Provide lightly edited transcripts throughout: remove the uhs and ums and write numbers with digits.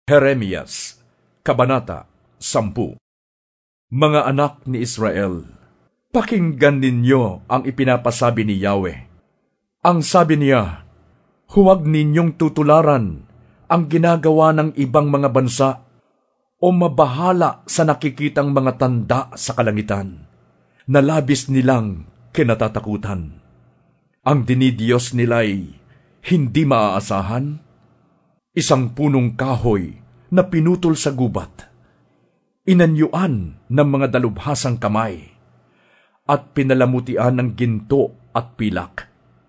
Jeremias, Kabanata 10. Mga anak ni Israel, pakinggan ninyo ang ipinapasabi ni Yahweh. Ang sabi niya, huwag ninyong tutularan ang ginagawa ng ibang mga bansa o mabahala sa nakikitang mga tanda sa kalangitan na labis nilang kinatatakutan. Ang dinidiyos nila'y hindi maaasahan, isang punong kahoy na pinutol sa gubat, inanyuan ng mga dalubhasang kamay, at pinalamutian ng ginto at pilak.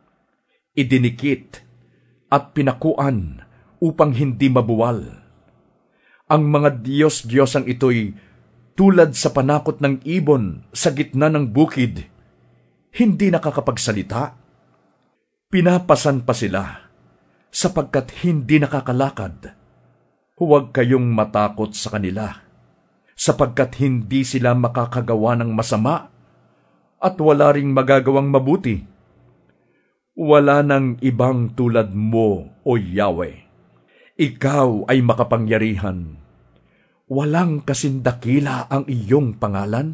Idinikit at pinakuan upang hindi mabuwal. Ang mga Diyos-Diyosang ito'y tulad sa panakot ng ibon sa gitna ng bukid, hindi nakakapagsalita. Pinapasan pa sila sapagkat hindi nakakalakad. Huwag kayong matakot sa kanila, sapagkat hindi sila makakagawa ng masama at wala ring magagawang mabuti. Wala nang ibang tulad mo, O Yahweh. Ikaw ay makapangyarihan. Walang kasindakila ang iyong pangalan.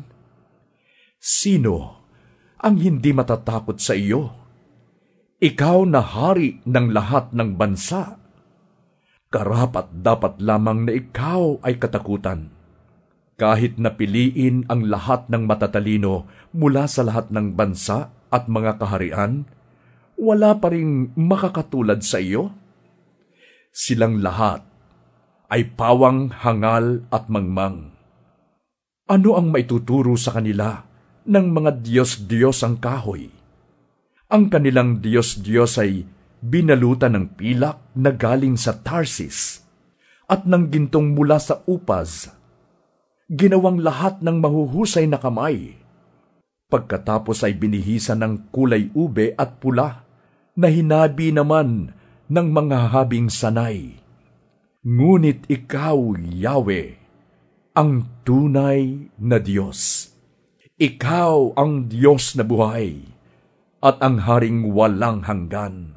Sino ang hindi matatakot sa iyo? Ikaw na hari ng lahat ng bansa. Karapat-dapat lamang na ikaw ay katakutan. Kahit napiliin ang lahat ng matatalino mula sa lahat ng bansa at mga kaharian, wala pa ring makakatulad sa iyo. Silang lahat ay pawang, hangal at mangmang. Ano ang maituturo sa kanila ng mga Diyos-Diyos ang kahoy? Ang kanilang Diyos-Diyos ay binalutan ng pilak na galing sa Tarsis at ng gintong mula sa Upaz. Ginawang lahat ng mahuhusay na kamay. Pagkatapos ay binihisan ng kulay ube at pula na hinabi naman ng mga habing sanay. Ngunit ikaw, Yahweh, ang tunay na Diyos. Ikaw ang Diyos na buhay at ang haring walang hanggan.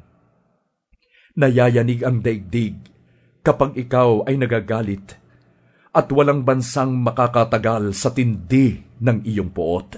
Nayayanig ang daigdig kapag ikaw ay nagagalit at walang bansang makakatagal sa tindi ng iyong poot.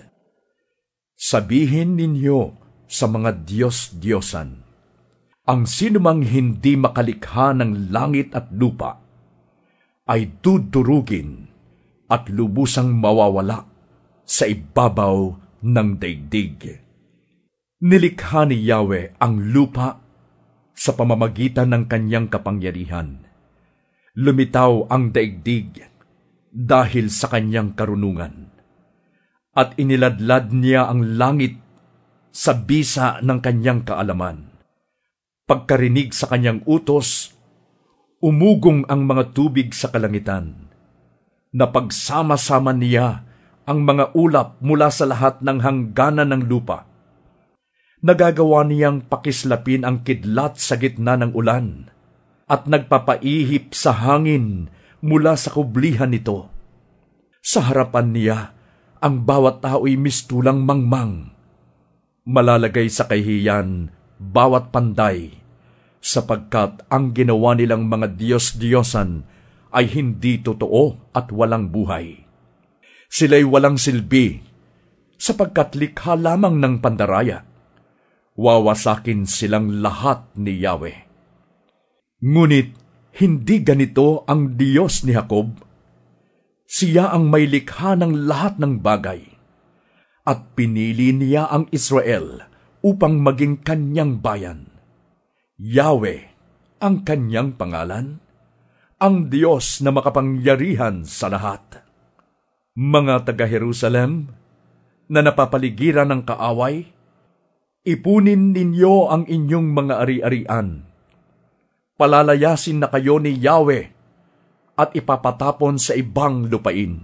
Sabihin ninyo sa mga Diyos-Diyosan, ang sinumang hindi makalikha ng langit at lupa ay dudurugin at lubusang mawawala sa ibabaw ng daigdig. Nilikha ni Yahweh ang lupa sa pamamagitan ng kanyang kapangyarihan. Lumitaw ang daigdig dahil sa kanyang karunungan. At iniladlad niya ang langit sa bisa ng kanyang kaalaman. Pagkarinig sa kanyang utos, umugong ang mga tubig sa kalangitan. Napagsama-sama niya ang mga ulap mula sa lahat ng hangganan ng lupa. Nagagawa niyang pakislapin ang kidlat sa gitna ng ulan at nagpapaihip sa hangin mula sa kublihan nito. Sa harapan niya, ang bawat tao'y mistulang mangmang. Malalagay sa kahihiyan bawat panday, sapagkat ang ginawa nilang mga Diyos-Diyosan ay hindi totoo at walang buhay. Sila'y walang silbi, sapagkat likha lamang ng pandaraya. Wawasakin silang lahat ni Yahweh. Ngunit hindi ganito ang Diyos ni Jacob. Siya ang may likha ng lahat ng bagay, at pinili niya ang Israel upang maging kanyang bayan. Yahweh ang kanyang pangalan, ang Diyos na makapangyarihan sa lahat. Mga taga-Jerusalem na napapaligiran ng kaaway, ipunin ninyo ang inyong mga ari-arian. Palalayasin na kayo ni Yahweh at ipapatapon sa ibang lupain.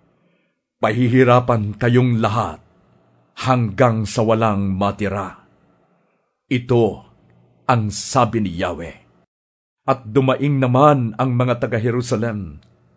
Pahihirapan kayong lahat hanggang sa walang matira. Ito ang sabi ni Yahweh. At dumaing naman ang mga taga-Jerusalem.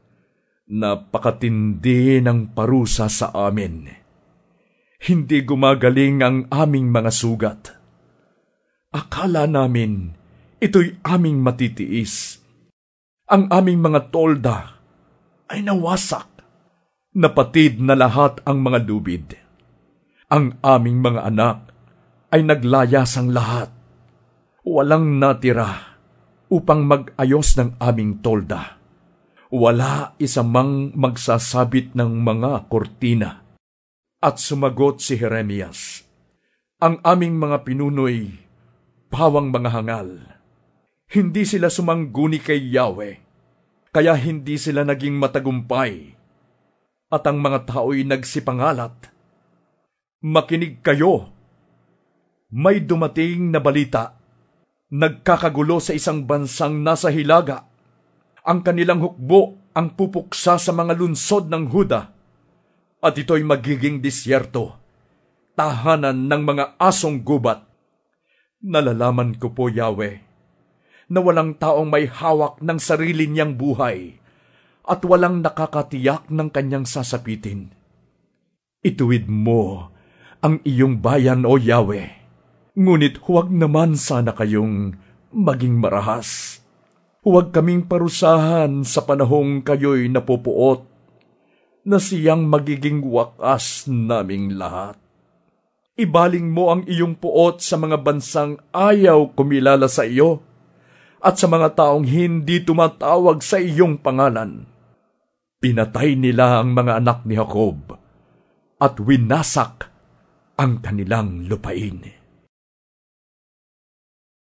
Napakatindi ng parusa sa amin. Hindi gumagaling ang aming mga sugat. Akala namin ito'y aming matitiis. Ang aming mga tolda ay nawasak. Napatid na lahat ang mga lubid. Ang aming mga anak ay naglayas ang lahat. Walang natira upang mag-ayos ng aming tolda. Wala isa mang magsasabit ng mga kortina. At sumagot si Jeremias, ang aming mga pinunoy, pawang mga hangal. Hindi sila sumangguni kay Yahweh, kaya hindi sila naging matagumpay. At ang mga tao'y nagsipangalat. Makinig kayo! May dumating na balita. Nagkakagulo sa isang bansang nasa hilaga. Ang kanilang hukbo ang pupuksa sa mga lunsod ng Huda. At ito'y magiging disyerto, tahanan ng mga asong gubat. Nalalaman ko po, Yahweh, na walang taong may hawak ng sarili niyang buhay at walang nakakatiyak ng kanyang sasapitin. Ituwid mo ang iyong bayan, O Yahweh, ngunit huwag naman sana kayong maging marahas. Huwag kaming parusahan sa panahong kayo'y napupuot, na siyang magiging wakas naming lahat. Ibaling mo ang iyong puot sa mga bansang ayaw kumilala sa iyo at sa mga taong hindi tumatawag sa iyong pangalan. Pinatay nila ang mga anak ni Jacob at winasak ang kanilang lupain.